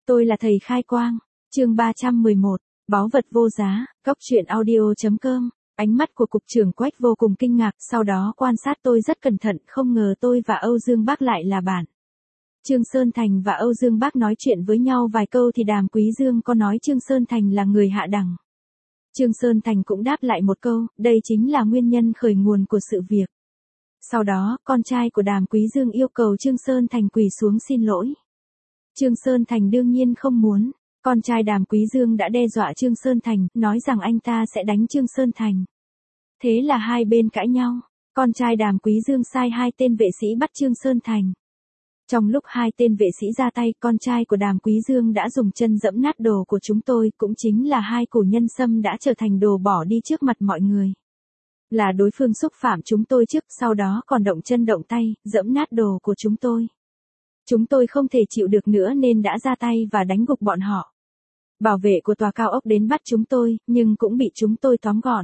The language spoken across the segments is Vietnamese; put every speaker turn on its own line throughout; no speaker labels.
Tôi là thầy khai quang. Chương 311, báu vật vô giá, Cóc truyện audio.com. Ánh mắt của cục trưởng Quách vô cùng kinh ngạc, sau đó quan sát tôi rất cẩn thận, không ngờ tôi và Âu Dương Bác lại là bạn. Trương Sơn Thành và Âu Dương Bác nói chuyện với nhau vài câu thì Đàm Quý Dương có nói Trương Sơn Thành là người hạ đẳng. Trương Sơn Thành cũng đáp lại một câu, đây chính là nguyên nhân khởi nguồn của sự việc. Sau đó, con trai của Đàm Quý Dương yêu cầu Trương Sơn Thành quỳ xuống xin lỗi. Trương Sơn Thành đương nhiên không muốn. Con trai Đàm Quý Dương đã đe dọa Trương Sơn Thành, nói rằng anh ta sẽ đánh Trương Sơn Thành. Thế là hai bên cãi nhau. Con trai Đàm Quý Dương sai hai tên vệ sĩ bắt Trương Sơn Thành. Trong lúc hai tên vệ sĩ ra tay, con trai của Đàm Quý Dương đã dùng chân dẫm nát đồ của chúng tôi, cũng chính là hai cổ nhân sâm đã trở thành đồ bỏ đi trước mặt mọi người. Là đối phương xúc phạm chúng tôi trước, sau đó còn động chân động tay, dẫm nát đồ của chúng tôi. Chúng tôi không thể chịu được nữa nên đã ra tay và đánh gục bọn họ. Bảo vệ của tòa cao ốc đến bắt chúng tôi, nhưng cũng bị chúng tôi tóm gọn.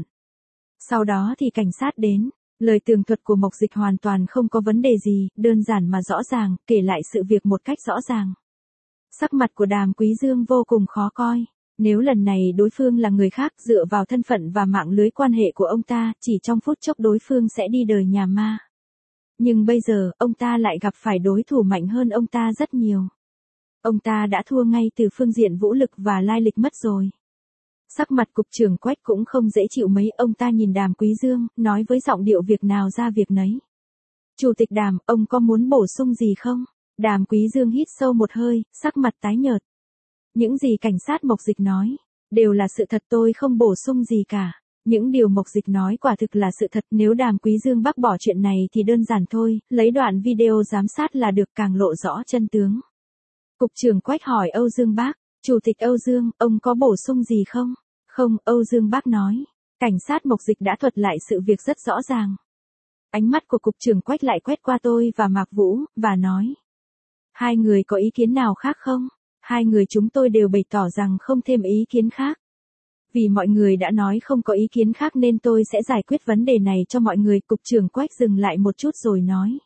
Sau đó thì cảnh sát đến. Lời tường thuật của Mộc Dịch hoàn toàn không có vấn đề gì, đơn giản mà rõ ràng, kể lại sự việc một cách rõ ràng. Sắc mặt của Đàm Quý Dương vô cùng khó coi. Nếu lần này đối phương là người khác, dựa vào thân phận và mạng lưới quan hệ của ông ta, chỉ trong phút chốc đối phương sẽ đi đời nhà ma. Nhưng bây giờ, ông ta lại gặp phải đối thủ mạnh hơn ông ta rất nhiều. Ông ta đã thua ngay từ phương diện vũ lực và lai lịch mất rồi. Sắc mặt cục trưởng Quách cũng không dễ chịu mấy, ông ta nhìn Đàm Quý Dương, nói với giọng điệu việc nào ra việc nấy. Chủ tịch Đàm, ông có muốn bổ sung gì không? Đàm Quý Dương hít sâu một hơi, sắc mặt tái nhợt. Những gì cảnh sát Mộc Dịch nói, đều là sự thật, tôi không bổ sung gì cả. Những điều Mộc Dịch nói quả thực là sự thật, nếu Đàm Quý Dương bác bỏ chuyện này thì đơn giản thôi, lấy đoạn video giám sát là được, càng lộ rõ chân tướng. Cục trưởng Quách hỏi Âu Dương Bác, Chủ tịch Âu Dương, ông có bổ sung gì không? Không, Âu Dương Bác nói. Cảnh sát Mộc Dịch đã thuật lại sự việc rất rõ ràng. Ánh mắt của cục trưởng Quách lại quét qua tôi và Mạc Vũ, và nói. Hai người có ý kiến nào khác không? Hai người chúng tôi đều bày tỏ rằng không thêm ý kiến khác. Vì mọi người đã nói không có ý kiến khác nên tôi sẽ giải quyết vấn đề này cho mọi người. Cục trưởng Quách dừng lại một chút rồi nói.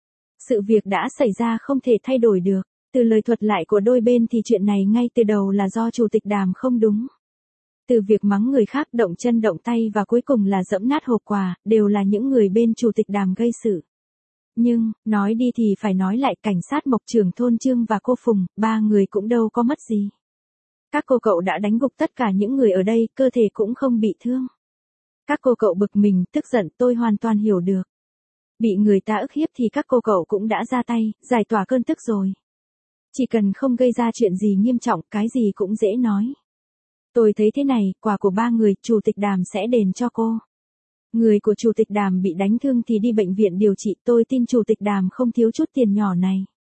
Sự việc đã xảy ra không thể thay đổi được. Từ lời thuật lại của đôi bên thì chuyện này ngay từ đầu là do Chủ tịch Đàm không đúng. Từ việc mắng người khác, động chân động tay và cuối cùng là dẫm nát hộp quà, đều là những người bên Chủ tịch Đàm gây sự. Nhưng, nói đi thì phải nói lại, cảnh sát Mộc trưởng thôn Trương và cô Phùng, ba người cũng đâu có mất gì. Các cô cậu đã đánh gục tất cả những người ở đây, cơ thể cũng không bị thương. Các cô cậu bực mình, tức giận, tôi hoàn toàn hiểu được. Bị người ta ức hiếp thì các cô cậu cũng đã ra tay, giải tỏa cơn tức rồi. Chỉ cần không gây ra chuyện gì nghiêm trọng, cái gì cũng dễ nói. Tôi thấy thế này, quà của ba người, Chủ tịch Đàm sẽ đền cho cô. Người của Chủ tịch Đàm bị đánh thương thì đi bệnh viện điều trị, tôi tin Chủ tịch Đàm không thiếu chút tiền nhỏ này.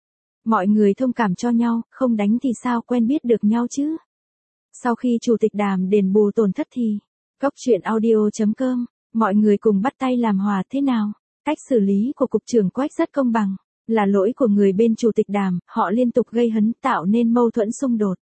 Mọi người thông cảm cho nhau, không đánh thì sao quen biết được nhau chứ. Sau khi Chủ tịch Đàm đền bù tổn thất thì, Cóc truyện audio.com, mọi người cùng bắt tay làm hòa thế nào? Cách xử lý của cục trưởng Quách rất công bằng. Là lỗi của người bên Chủ tịch Đàm, họ liên tục gây hấn tạo nên mâu thuẫn xung đột.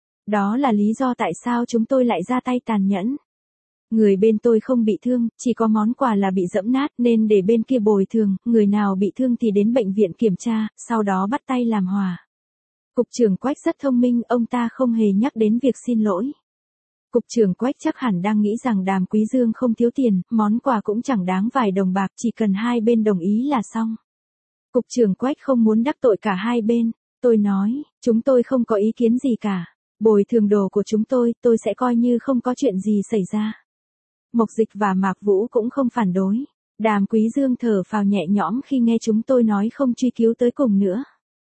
Đó là lý do tại sao chúng tôi lại ra tay tàn nhẫn. Người bên tôi không bị thương, chỉ có món quà là bị dẫm nát nên để bên kia bồi thường, người nào bị thương thì đến bệnh viện kiểm tra, sau đó bắt tay làm hòa. Cục trưởng Quách rất thông minh, ông ta không hề nhắc đến việc xin lỗi. Cục trưởng Quách chắc hẳn đang nghĩ rằng Đàm Quý Dương không thiếu tiền, món quà cũng chẳng đáng vài đồng bạc, chỉ cần hai bên đồng ý là xong. Cục trưởng Quách không muốn đắc tội cả hai bên. Tôi nói, chúng tôi không có ý kiến gì cả. Bồi thường đồ của chúng tôi sẽ coi như không có chuyện gì xảy ra. Mộc Dịch và Mạc Vũ cũng không phản đối. Đàm Quý Dương thở phào nhẹ nhõm khi nghe chúng tôi nói không truy cứu tới cùng nữa.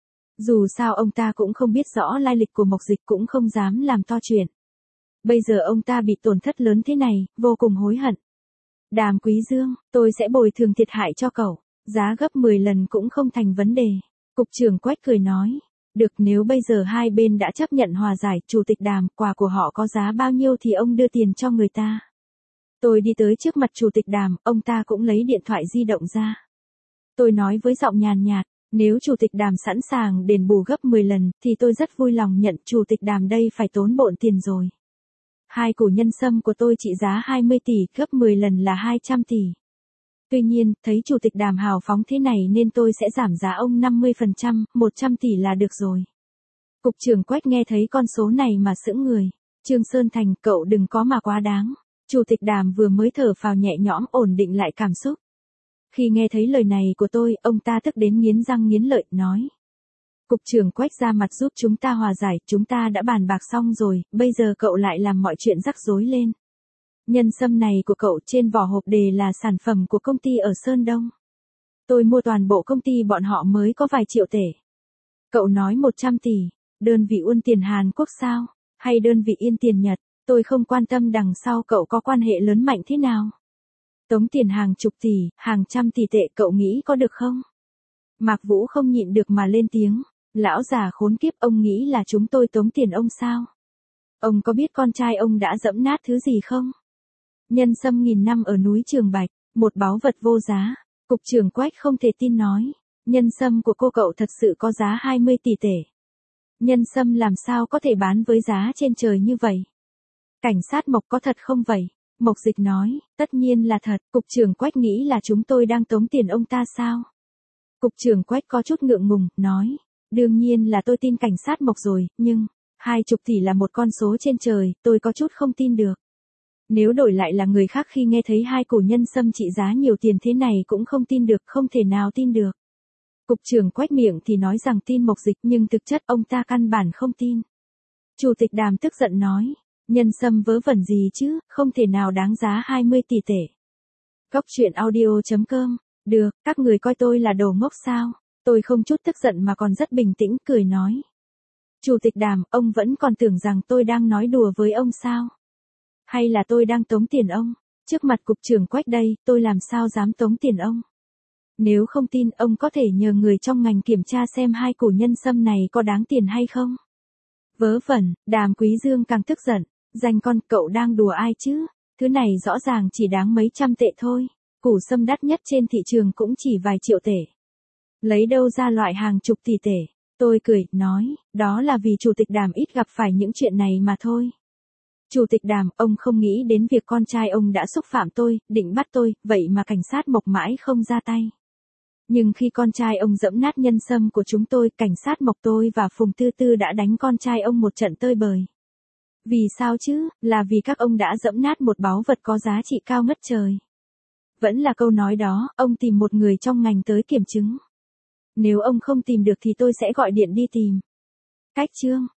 Dù sao ông ta cũng không biết rõ lai lịch của Mộc Dịch, cũng không dám làm to chuyện. Bây giờ ông ta bị tổn thất lớn thế này, vô cùng hối hận. Đàm Quý Dương, tôi sẽ bồi thường thiệt hại cho cậu. Giá gấp 10 lần cũng không thành vấn đề. Cục trưởng Quách cười nói. Được, nếu bây giờ hai bên đã chấp nhận hòa giải, Chủ tịch Đàm, quà của họ có giá bao nhiêu thì ông đưa tiền cho người ta. Tôi đi tới trước mặt Chủ tịch Đàm, ông ta cũng lấy điện thoại di động ra. Tôi nói với giọng nhàn nhạt, nếu Chủ tịch Đàm sẵn sàng đền bù gấp 10 lần, thì tôi rất vui lòng nhận. Chủ tịch Đàm đây phải tốn bộn tiền rồi. Hai củ nhân sâm của tôi trị giá 20 tỷ, gấp 10 lần là 200 tỷ. Tuy nhiên, thấy Chủ tịch Đàm hào phóng thế này nên tôi sẽ giảm giá ông 50%, 100 tỷ là được rồi. Cục trưởng Quách nghe thấy con số này mà sững người. Trương Sơn Thành, cậu đừng có mà quá đáng. Chủ tịch Đàm vừa mới thở phào nhẹ nhõm ổn định lại cảm xúc. Khi nghe thấy lời này của tôi, ông ta tức đến nghiến răng nghiến lợi, nói. Cục trưởng Quách ra mặt giúp chúng ta hòa giải, chúng ta đã bàn bạc xong rồi, bây giờ cậu lại làm mọi chuyện rắc rối lên. Nhân sâm này của cậu trên vỏ hộp đề là sản phẩm của công ty ở Sơn Đông. Tôi mua toàn bộ công ty bọn họ mới có vài triệu tể. Cậu nói 100 tỷ, đơn vị Uân tiền Hàn Quốc sao, hay đơn vị Yên tiền Nhật, tôi không quan tâm đằng sau cậu có quan hệ lớn mạnh thế nào. Tống tiền hàng chục tỷ, hàng trăm tỷ tệ cậu nghĩ có được không? Mạc Vũ không nhịn được mà lên tiếng. Lão già khốn kiếp, ông nghĩ là chúng tôi tống tiền ông sao? Ông có biết con trai ông đã dẫm nát thứ gì không? Nhân sâm nghìn năm ở núi Trường Bạch, một báu vật vô giá. Cục trưởng Quách không thể tin nói. Nhân sâm của cô cậu thật sự có giá 20 tỷ tể. Nhân sâm làm sao có thể bán với giá trên trời như vậy? Cảnh sát Mộc có thật không vậy? Mộc Dịch nói, tất nhiên là thật. Cục trưởng Quách nghĩ là chúng tôi đang tống tiền ông ta sao? Cục trưởng Quách có chút ngượng ngùng, nói. Đương nhiên là tôi tin cảnh sát Mộc rồi, nhưng 20 tỷ là một con số trên trời, tôi có chút không tin được. Nếu đổi lại là người khác khi nghe thấy 2 củ nhân sâm trị giá nhiều tiền thế này cũng không tin được, không thể nào tin được. Cục trưởng Quách miệng thì nói rằng tin Mộc Dịch nhưng thực chất ông ta căn bản không tin. Chủ tịch Đàm tức giận nói, nhân sâm vớ vẩn gì chứ, không thể nào đáng giá 20 tỷ tể. Cóc truyện audio.com, được, các người coi tôi là đồ ngốc sao? Tôi không chút tức giận mà còn rất bình tĩnh, cười nói. Chủ tịch Đàm, ông vẫn còn tưởng rằng tôi đang nói đùa với ông sao? Hay là tôi đang tống tiền ông? Trước mặt cục trưởng Quách đây, tôi làm sao dám tống tiền ông? Nếu không tin, ông có thể nhờ người trong ngành kiểm tra xem 2 củ nhân sâm này có đáng tiền hay không? Vớ vẩn, Đàm Quý Dương càng tức giận. Danh con, cậu đang đùa ai chứ? Thứ này rõ ràng chỉ đáng mấy trăm tệ thôi. Củ sâm đắt nhất trên thị trường cũng chỉ vài triệu tể. Lấy đâu ra loại hàng chục tỷ tể? Tôi cười, nói, đó là vì Chủ tịch Đàm ít gặp phải những chuyện này mà thôi. Chủ tịch Đàm, ông không nghĩ đến việc con trai ông đã xúc phạm tôi, định bắt tôi, vậy mà cảnh sát Mộc mãi không ra tay. Nhưng khi con trai ông dẫm nát nhân sâm của chúng tôi, cảnh sát Mộc tôi và Phùng Tư Tư đã đánh con trai ông một trận tơi bời. Vì sao chứ, là vì các ông đã dẫm nát một báu vật có giá trị cao ngất trời. Vẫn là câu nói đó, ông tìm một người trong ngành tới kiểm chứng. Nếu ông không tìm được thì tôi sẽ gọi điện đi tìm. Cách chương